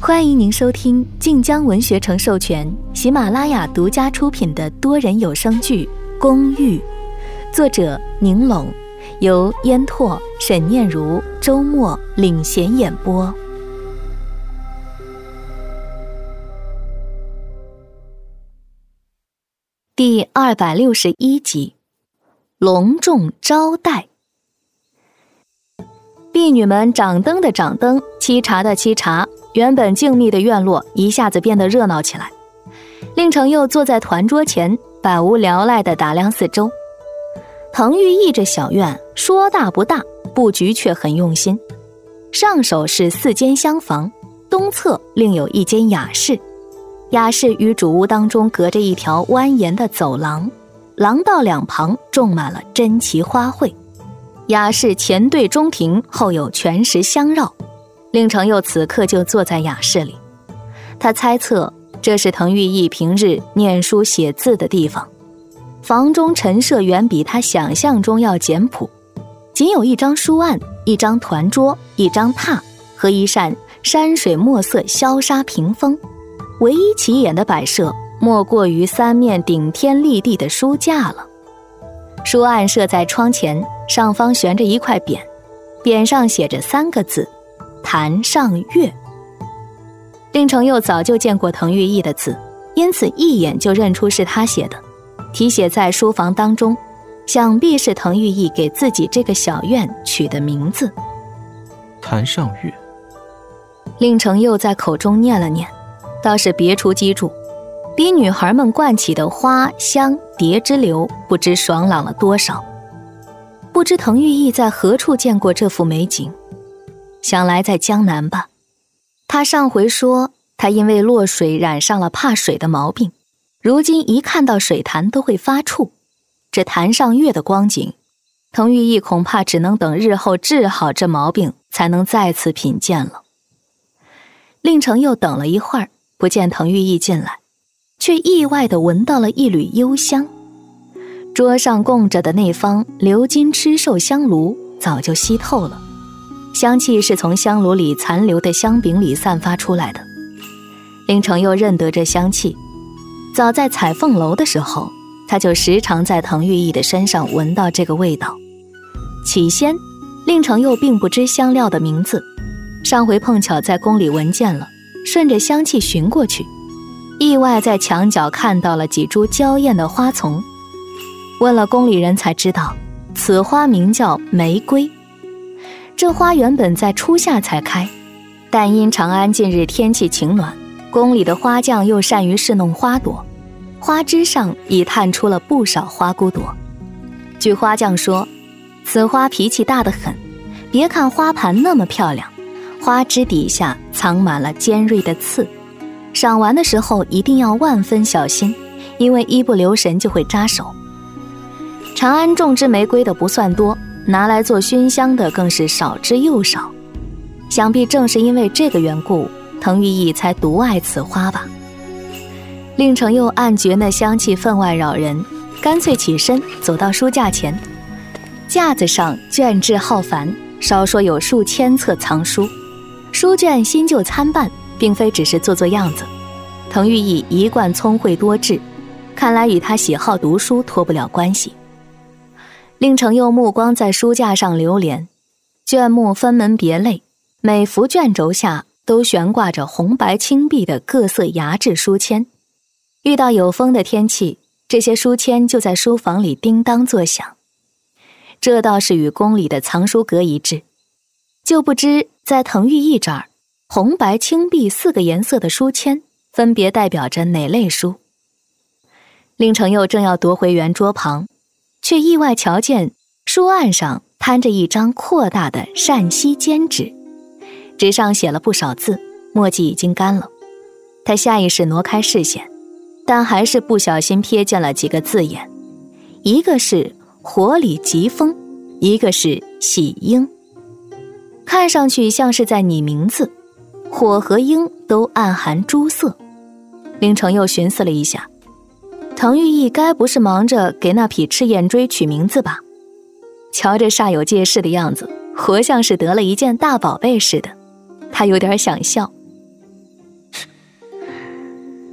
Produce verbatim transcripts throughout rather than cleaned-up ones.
欢迎您收听晋江文学城授权、喜马拉雅独家出品的多人有声剧《公寓》，作者宁拢，由烟拓、沈念如、周末领衔演播。第二百六十一集，隆重招待。婢女们掌灯的掌灯，沏茶的沏茶，原本静谧的院落一下子变得热闹起来。令程又坐在团桌前，百无聊赖地打量四周。滕玉义这小院说大不大，布局却很用心。上首是四间厢房，东侧另有一间雅室。雅室与主屋当中隔着一条蜿蜒的走廊，廊道两旁种满了珍奇花卉。雅室前对中庭，后有泉石相绕。令程又此刻就坐在雅室里，他猜测这是滕玉义平日念书写字的地方。房中陈设远比他想象中要简朴，仅有一张书案、一张团桌、一张榻和一扇山水墨色消沙屏风。唯一起眼的摆设莫过于三面顶天立地的书架了。书案设在窗前，上方悬着一块匾，匾上写着三个字：谭上月。令程又早就见过滕玉义的字，因此一眼就认出是他写的，题写在书房当中，想必是滕玉义给自己这个小院取的名字。 谭上月。 令程又在口中念了念，倒是别出机杼，比女孩们灌起的花香蝶之流不知爽朗了多少。不知滕玉义在何处见过这幅美景，想来在江南吧。他上回说他因为落水染上了怕水的毛病，如今一看到水潭都会发怵。这潭上月的光景，滕玉义恐怕只能等日后治好这毛病才能再次品见了。令程又等了一会儿，不见滕玉义进来，却意外地闻到了一缕幽香。桌上供着的那方鎏金吃寿香炉早就熄透了，香气是从香炉里残留的香饼里散发出来的。令程又认得这香气，早在彩凤楼的时候，他就时常在滕玉义的身上闻到这个味道。起先令程又并不知香料的名字，上回碰巧在宫里闻见了，顺着香气寻过去，意外在墙角看到了几株娇艳的花丛。问了宫里人才知道，此花名叫玫瑰。这花原本在初夏才开，但因长安近日天气晴暖，宫里的花匠又善于侍弄花朵，花枝上已探出了不少花骨朵。据花匠说，此花脾气大得很，别看花盘那么漂亮，花枝底下藏满了尖锐的刺，赏玩的时候一定要万分小心，因为一不留神就会扎手。长安种植玫瑰的不算多，拿来做熏香的更是少之又少。想必正是因为这个缘故，滕玉义才独爱此花吧。令程又暗觉那香气分外扰人，干脆起身走到书架前。架子上卷帙浩繁，少说有数千册藏书，书卷新旧参半，并非只是做做样子。滕玉义一贯聪慧多智，看来与他喜好读书脱不了关系。令程又目光在书架上流连，卷目分门别类，每幅卷轴下都悬挂着红白青碧的各色牙质书签。遇到有风的天气，这些书签就在书房里叮当作响。这倒是与宫里的藏书阁一致，就不知在滕玉义这儿，红白青碧四个颜色的书签分别代表着哪类书。令程又正要夺回圆桌旁，却意外瞧见书案上摊着一张扩大的善溪笺纸，纸上写了不少字，墨迹已经干了。他下意识挪开视线，但还是不小心瞥见了几个字眼，一个是火里疾风，一个是喜鹰，看上去像是在拟名字，火和鹰都暗含朱色。令程又寻思了一下，滕玉义该不是忙着给那匹赤焰锥取名字吧？瞧着煞有介事的样子，活像是得了一件大宝贝似的。他有点想笑。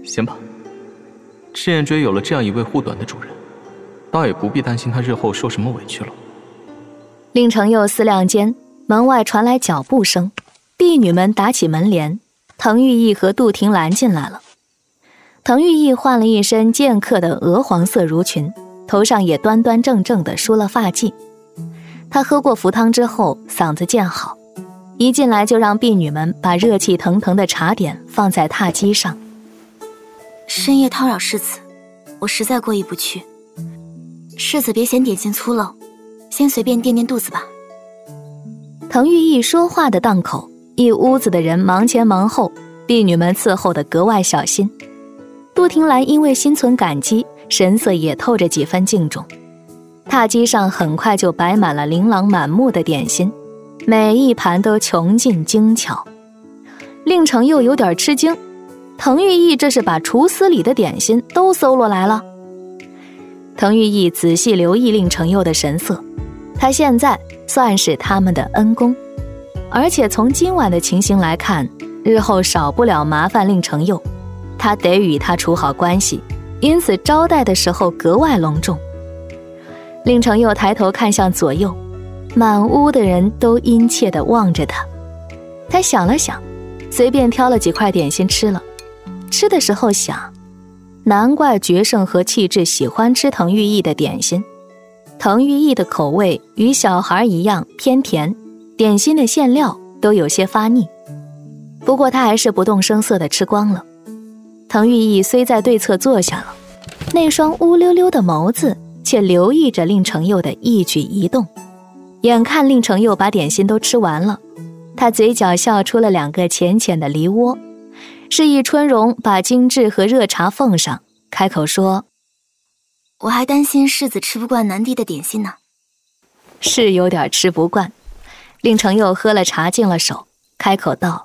行吧。赤焰锥有了这样一位护短的主人，倒也不必担心他日后受什么委屈了。 令程佑思量间，门外传来脚步声，婢女们打起门帘，滕玉意和杜婷兰进来了。滕玉意换了一身剑客的鹅黄色襦裙，头上也端端正正地梳了发髻。他喝过符汤之后，嗓子渐好，一进来就让婢女们把热气腾腾的茶点放在榻几上。 深夜叨扰世子，我实在过意不去。世子别嫌点心粗陋，先随便垫垫肚子吧。 滕玉意说话的档口，一屋子的人忙前忙后，婢女们伺候得格外小心。杜婷兰因为心存感激，神色也透着几分敬重。榻几上很快就摆满了琳琅满目的点心，每一盘都穷尽精巧。令程又有点吃惊，滕玉意这是把厨司里的点心都搜罗来了。滕玉意仔细留意令程佑的神色，他现在算是他们的恩公，而且从今晚的情形来看，日后少不了麻烦令程佑，他得与他处好关系，因此招待的时候格外隆重。令程佑抬头看向左右，满屋的人都殷切地望着他。他想了想，随便挑了几块点心吃了。吃的时候想，难怪决胜和气质喜欢吃滕玉意的点心。滕玉意的口味与小孩一样偏甜，点心的馅料都有些发腻。不过他还是不动声色地吃光了。滕玉意虽在对侧坐下了，那双乌溜溜的眸子却留意着令程佑的一举一动。眼看令程佑把点心都吃完了，他嘴角笑出了两个浅浅的梨窝，示意春荣把精致和热茶奉上，开口说： 我还担心世子吃不惯南地的点心呢。 是有点吃不惯。令程佑喝了茶净了手，开口道：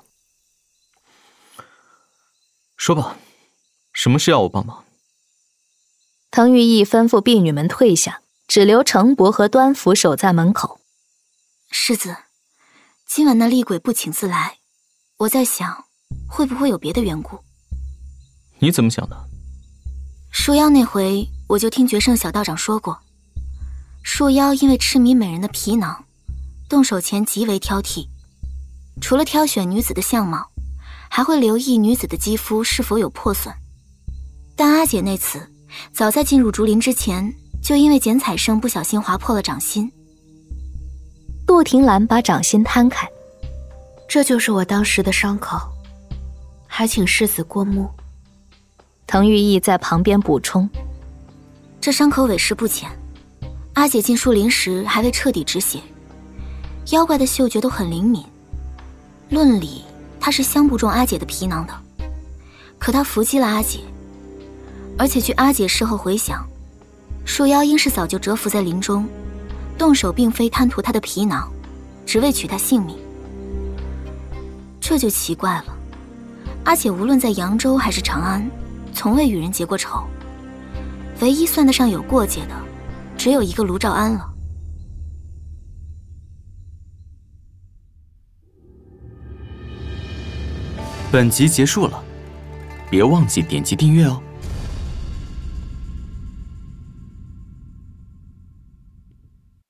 说吧，什么事要我帮忙？ 滕玉意吩咐婢女们退下，只留程伯和端福守在门口。 世子，今晚那厉鬼不请自来，我在想会不会有别的缘故。 你怎么想的？ 树妖那回我就听决胜小道长说过，树妖因为痴迷美人的皮囊，动手前极为挑剔，除了挑选女子的相貌，还会留意女子的肌肤是否有破损。但阿姐那次早在进入竹林之前，就因为剪彩生不小心划破了掌心。 杜婷兰把掌心摊开， 这就是我当时的伤口，还请世子过目。 滕玉意在旁边补充， 这伤口委实不浅，阿姐进树林时还未彻底止血，妖怪的嗅觉都很灵敏，论理她是相不中阿姐的皮囊的，可她伏击了阿姐，而且据阿姐事后回想，树妖应是早就蛰伏在林中，动手并非贪图她的皮囊，只为取她性命。这就奇怪了，阿姐无论在扬州还是长安，从未与人结过仇，唯一算得上有过节的，只有一个卢兆安了。 本集结束了，别忘记点击订阅哦。